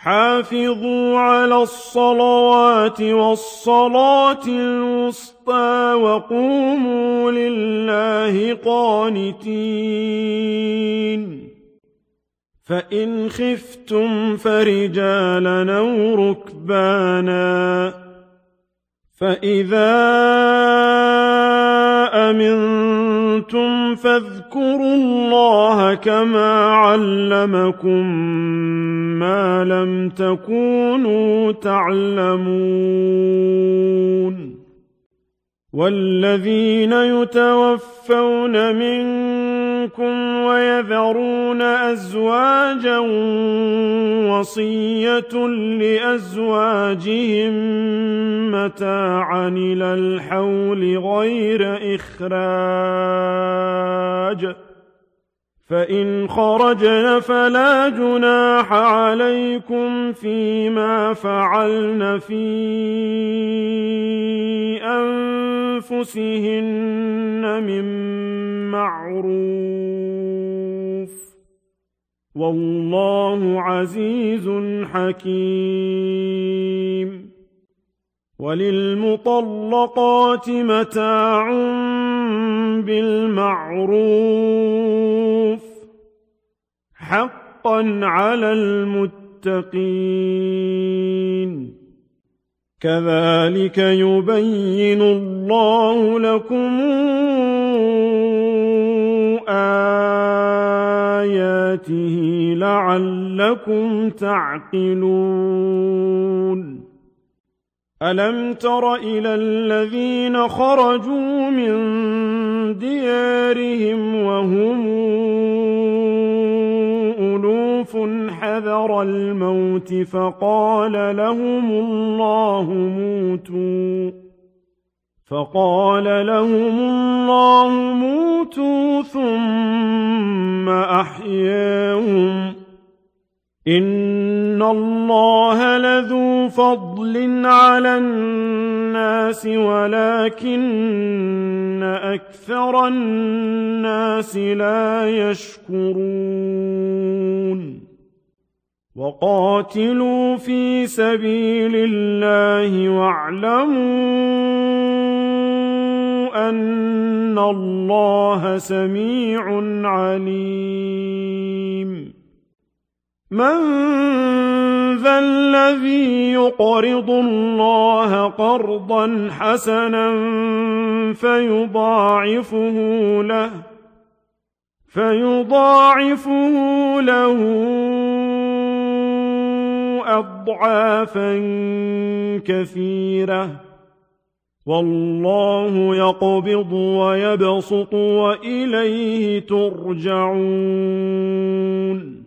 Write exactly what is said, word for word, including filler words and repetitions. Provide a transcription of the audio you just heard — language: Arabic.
حافظوا على الصلوات والصلاة الوسطى وقوموا لله قانتين فإن خفتم فرجالا أو ركبانا فإذا أمنتم فاذكروا الله كما علمكم ما لم تكونوا تعلمون والذين يتوفون منكم ويذرون أزواجا وصية لأزواجهم متاعا إلى الحول غير إخراج فإن خرجن فلا جناح عليكم فيما فعلن في أنفسهن من معروف والله عزيز حكيم وللمطلقات متاع بالمعروف حقا على المتقين كذلك يبين الله لكم آياته لعلكم تعقلون ألم تر إلى الذين خرجوا من ديارهم وهم ألوف حذر الموت فقال لهم الله موتوا فقال لهم الله موتوا ثم أحياهم إن الله لذو فضل على الناس ولكن أكثر الناس لا يشكرون وقاتلوا في سبيل الله واعلموا أن الله سميع عليم من ذا الذي يقرض الله قرضا حسنا فيضاعفه له فيضاعفه له أضعافا كثيرة والله يقبض ويبسط وإليه ترجعون